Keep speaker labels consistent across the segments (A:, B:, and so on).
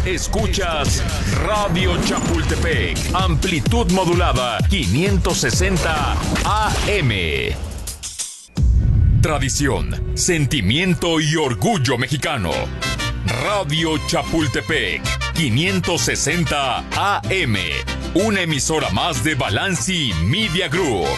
A: Escuchas Radio Chapultepec, amplitud modulada 560 AM. Tradición, sentimiento y orgullo mexicano. Radio Chapultepec 560 AM, una emisora más de Balanci Media Group.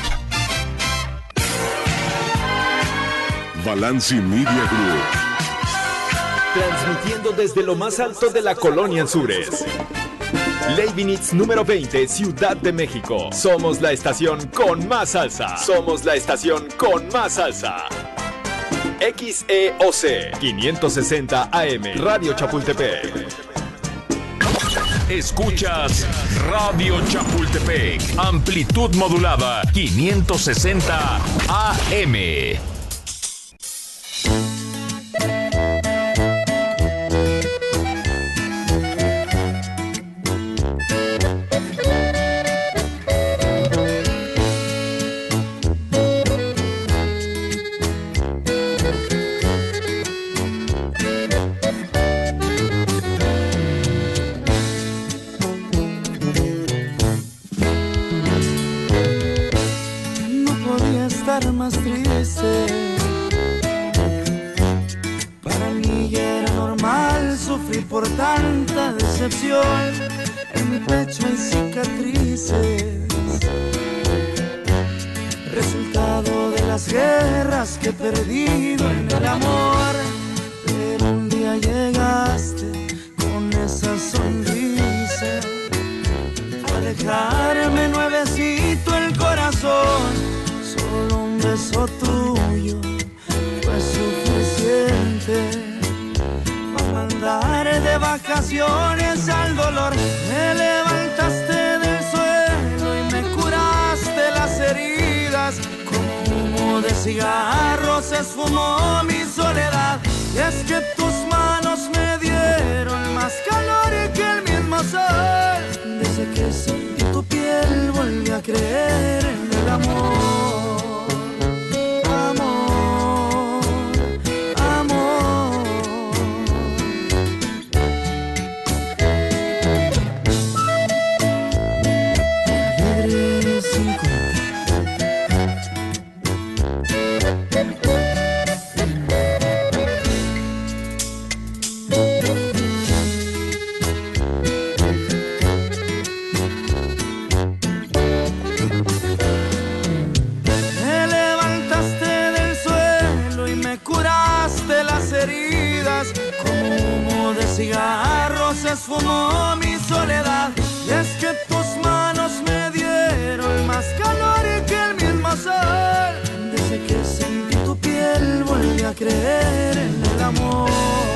B: Balanci Media Group.
C: Transmitiendo desde lo más alto de la colonia Anzures. Leibniz número 20, Ciudad de México. Somos la estación con más salsa. Somos la estación con más salsa. XEOC 560 AM, Radio Chapultepec.
A: Escuchas Radio Chapultepec, amplitud modulada 560 AM.
D: Más triste. Para mí ya era normal sufrir por tanta decepción. En mi pecho hay cicatrices, resultado de las guerras que he perdido en el amor. Pero un día llegaste con esa sonrisa a dejarme nuevecito el corazón. Solo un beso tuyo fue suficiente para mandar de vacaciones al dolor. Me levantaste del suelo y me curaste las heridas. Como humo de cigarro se esfumó mi soledad. Y es que tus manos me dieron más calor que el mismo sol. Desde que sentí tu piel volví a creer en el amor. Cigarro se esfumó mi soledad. Y es que tus manos me dieron más calor que el mismo sol. Desde que sentí tu piel volví a creer en el amor.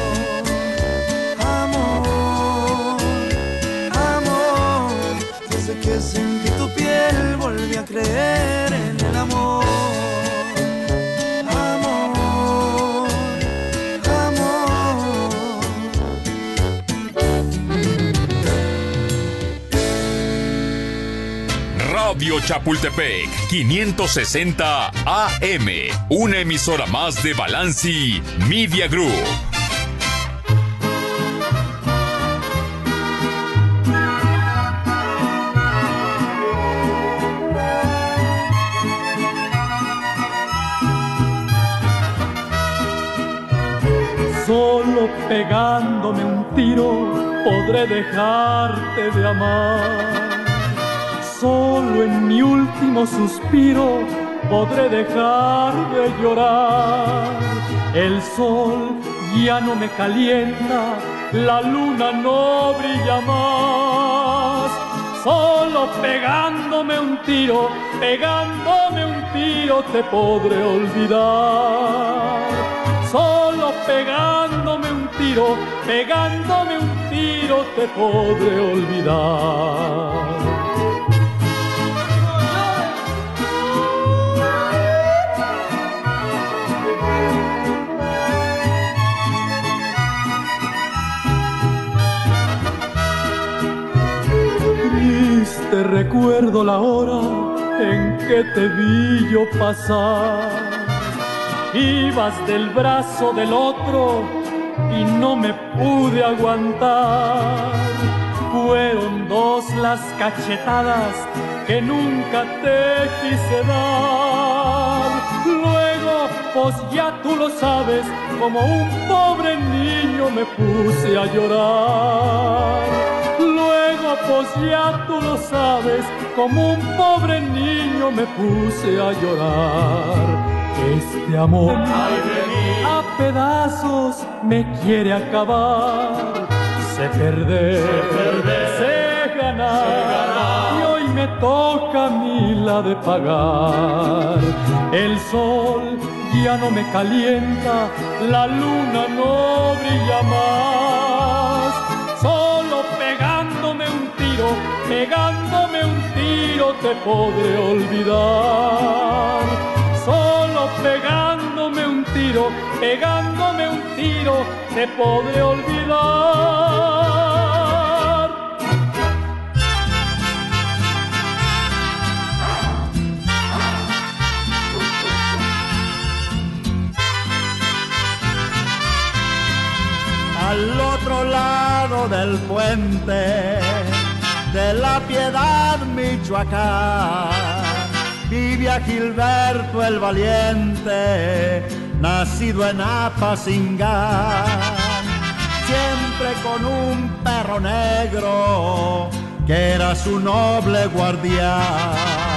D: Amor, amor. Desde que sentí tu piel volví a creer en el amor.
A: Radio Chapultepec 560 AM, una emisora más de Balanci Media Group.
E: Solo pegándome un tiro podré dejarte de amar. Solo en mi último suspiro podré dejar de llorar. El sol ya no me calienta, la luna no brilla más. Solo pegándome un tiro te podré olvidar. Solo pegándome un tiro te podré olvidar. Te recuerdo la hora en que te vi yo pasar. Ibas del brazo del otro y no me pude aguantar. Fueron dos las cachetadas que nunca te quise dar. Luego, pues ya tú lo sabes, como un pobre niño me puse a llorar. Luego, pues ya tú lo sabes, como un pobre niño me puse a llorar. Este amor a pedazos me quiere acabar. Sé perder, sé ganar, y hoy me toca a mí la de pagar. El sol ya no me calienta, la luna no brilla más. Solo pegándome un tiro te podré olvidar. Solo pegándome un tiro te podré olvidar.
B: Al otro lado del puente de la Piedad, Michoacán, vive a Gilberto el Valiente, nacido en Apatzingán, siempre con un perro negro que era su noble guardián.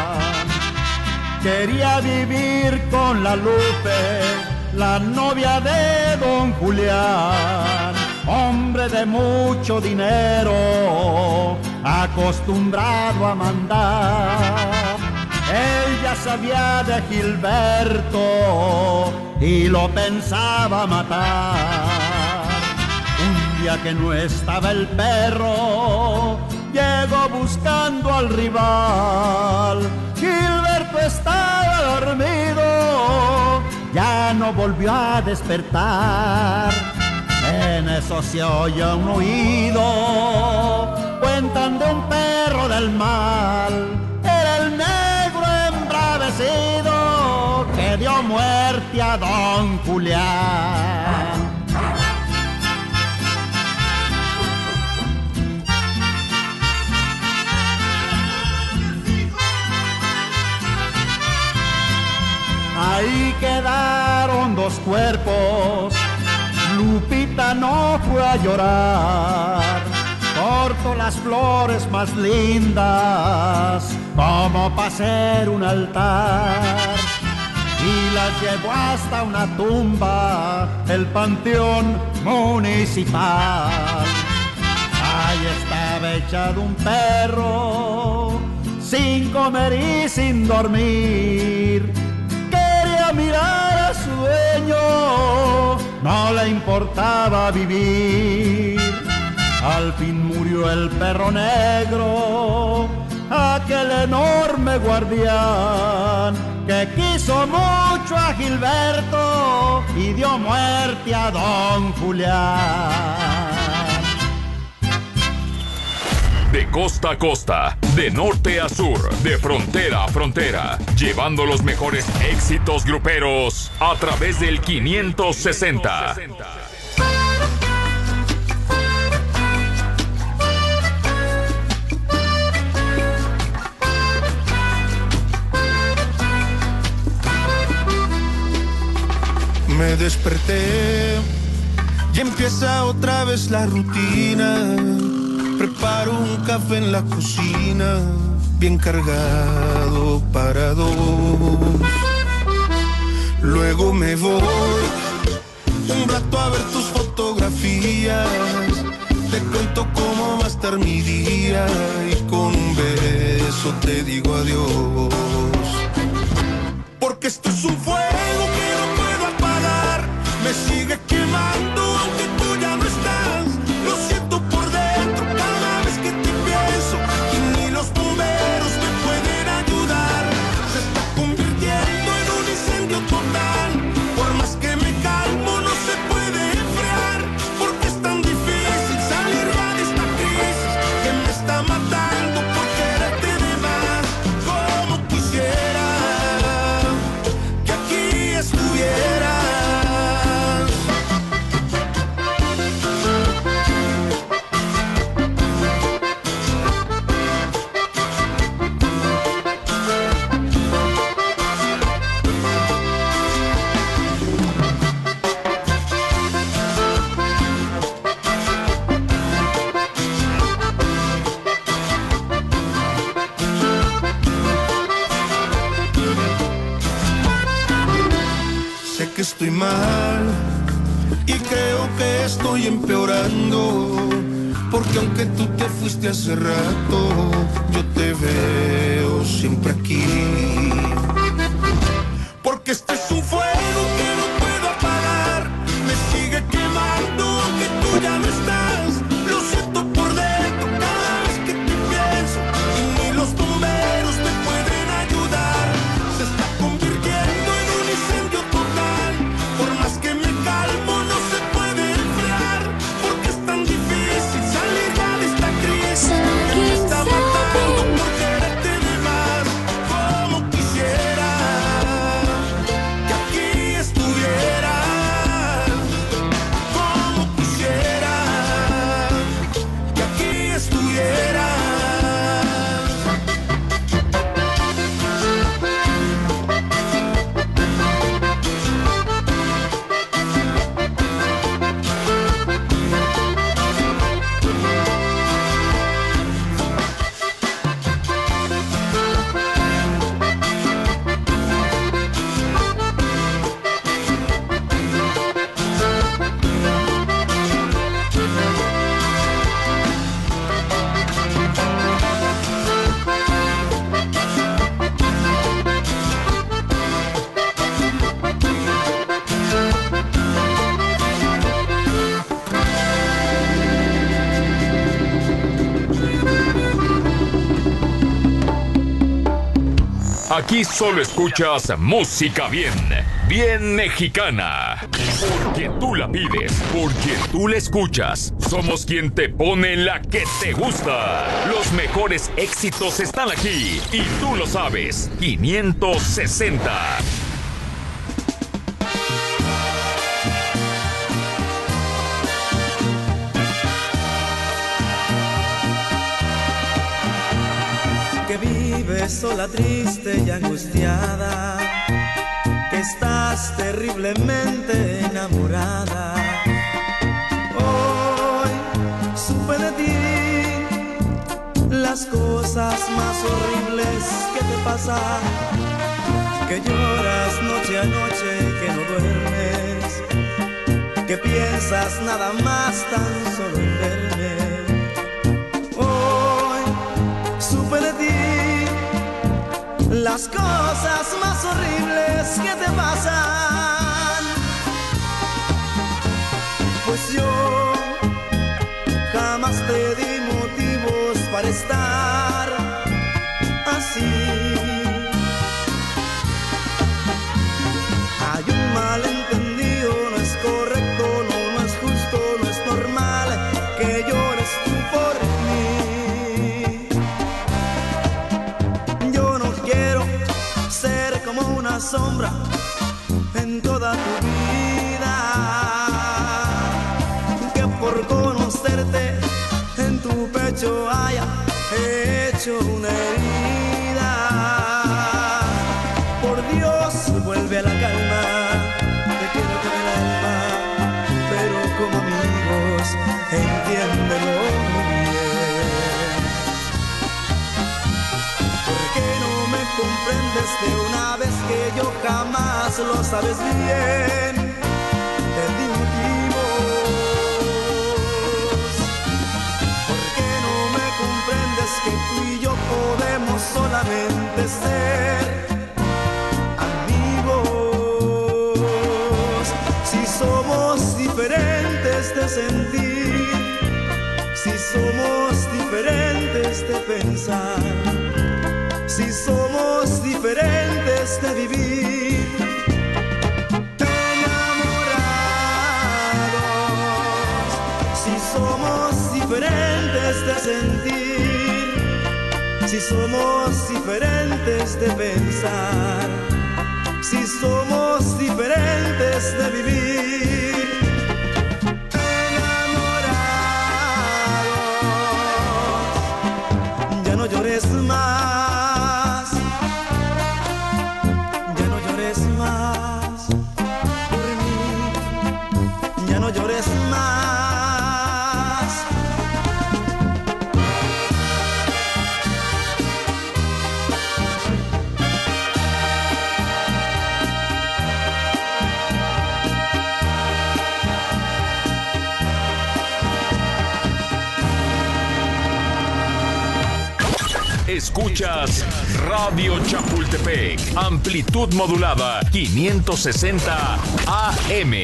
B: Quería vivir con la Lupe, la novia de don Julián, hombre de mucho dinero, acostumbrado a mandar. Ella sabía de Gilberto y lo pensaba matar. Un día que no estaba el perro, llegó buscando al rival. Gilberto estaba dormido, ya no volvió a despertar. En eso se oye un oído, cuentan de un perro del mal. Era el negro embravecido que dio muerte a don Julián. Ahí quedaron dos cuerpos, Lupita no fue a llorar. Cortó las flores más lindas como para hacer un altar y las llevó hasta una tumba, el panteón municipal. Ahí estaba echado un perro, sin comer y sin dormir. Quería mirar a su dueño, no le importaba vivir. Al fin murió el perro negro, aquel enorme guardián que quiso mucho a Gilberto y dio muerte a don Julián.
A: De costa a costa, de norte a sur, de frontera a frontera, llevando los mejores éxitos gruperos a través del 560.
F: Me desperté y empieza otra vez la rutina. Preparo un café en la cocina, bien cargado para dos. Luego me voy un rato a ver tus fotografías. Te cuento cómo va a estar mi día y con un beso te digo adiós. Porque esto es un fuego que no puedo apagar, me sigue quemando aunque tú ya no estás. Lo siento por dentro cada vez que te pienso y ni los bomberos me pueden ayudar. Se está convirtiendo en un incendio total, por más que me calmo no se puede enfriar. Porque es tan difícil salir de esta crisis que me está matando por quererte de más. Como quisiera que aquí estuvieras. estoy mal y creo que estoy empeorando, porque aunque tú te fuiste hace rato, yo te veo siempre aquí. Porque este es un fuego que no puedo apagar, me sigue quemando aunque tú ya no estás. Lo siento por dentro cada vez que te pienso y ni los bomberos me pueden ayudar. Se está convirtiendo en un incendio total, por más que me calmo no se puede enfriar, porque es tan difícil salir ya de esta crisis que me está matando por quererte de más. Como quisiera que aquí estuvieras, como quisiera que aquí estuvieras.
A: Aquí solo escuchas música bien mexicana. Porque tú la pides, porque tú la escuchas. Somos quien te pone la que te gusta. Los mejores éxitos están aquí y tú lo sabes. 560.
D: Que vives sola, triste y angustiada, que estás terriblemente enamorada. Hoy supe de ti las cosas más horribles que te pasan, que lloras noche a noche, que no duermes, que piensas nada más tan solo en verme. Supe de ti las cosas más horribles que te pasan, pues yo jamás te di motivos para estar así. Hay un malentendido, no es correcto, no es justo, no es normal que llores tú por mí. Como una sombra en toda tu vida, que por conocerte en tu pecho haya hecho una herida. Por Dios, vuelve a la calma, te quiero con el alma, pero como amigos, entiéndelo bien. ¿Por qué no me comprendes de una vez que yo jamás lo sabes bien? Te di motivos. ¿Por qué no me comprendes que tú y yo podemos solamente ser amigos? Si somos diferentes de sentir, si somos diferentes de pensar, si somos diferentes de vivir, enamorados, si somos diferentes de sentir, si somos diferentes de pensar, si somos diferentes de vivir, enamorados, ya no llores más, ya no llores más por mí, ya no llores más.
A: Escuchas Radio Chapultepec, amplitud modulada 560 AM.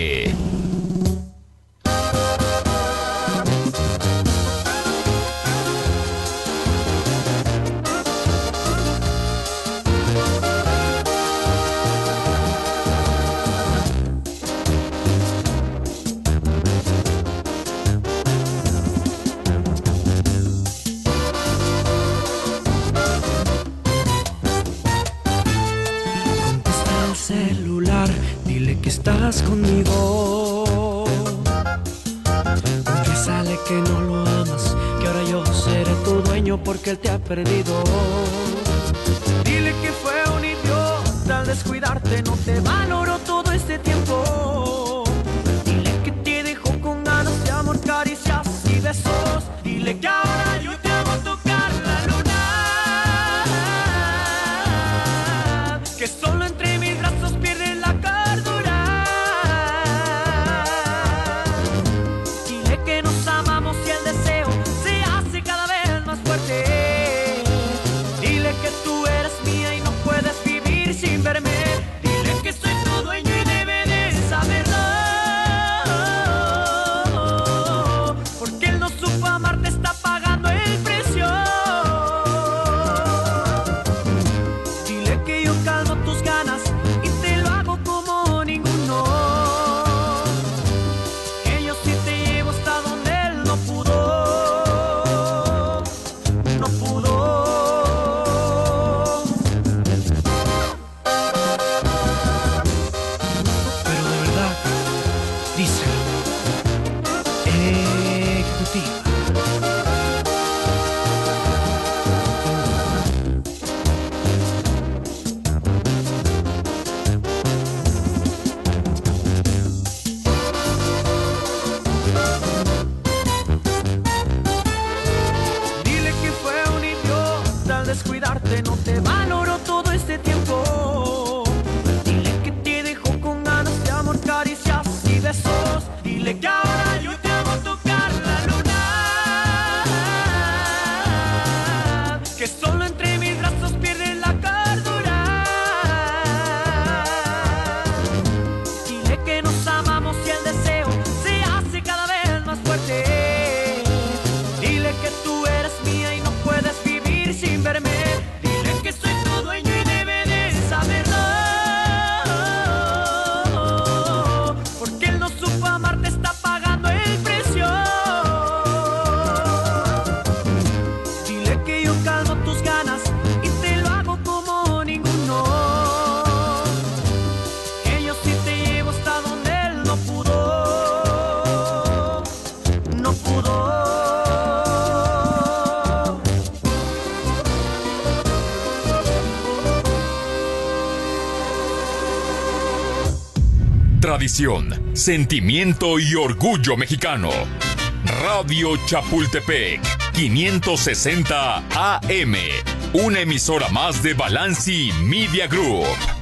D: Estás conmigo, confiésale que no lo amas, que ahora yo seré tu dueño porque él te ha perdido. Dile que fue un idiota al descuidarte, no te valoró todo este tiempo. Dile que te dejó con ganas de amor, caricias y besos. Dile que ahora yo te hago tocar la luna, que solo entre mis brazos pierdes la cordura. Dile que tú eres mía y no puedes vivir sin verme. Dile que soy tu dueño y debe de saberlo, porque él no supo amarte, está pagando el precio. Dile que yo calmo tus ganas y te lo hago como ninguno, que yo sí te llevo hasta donde él no pudo. Descuidarte, no te valoró todo este tiempo. Dile que te dejó con ganas de amor, caricias y besos. Dile que ahora yo te hago tocar la luna, que solo entre mis brazos pierdes la cordura. Dile que nos amamos y el deseo se hace cada vez más fuerte. Dile que tú eres mía y no puedes vivir sin verme. Dile que soy tu dueño y debe de saberlo, porque él no supo amarte, está pagando el precio. Dile que yo calmo tus ganas y te lo hago como ninguno, que yo sí te llevo hasta donde él no pudo, no pudo.
A: Tradición, sentimiento y orgullo mexicano. Radio Chapultepec, 560 AM. Una emisora más de Balanci Media Group.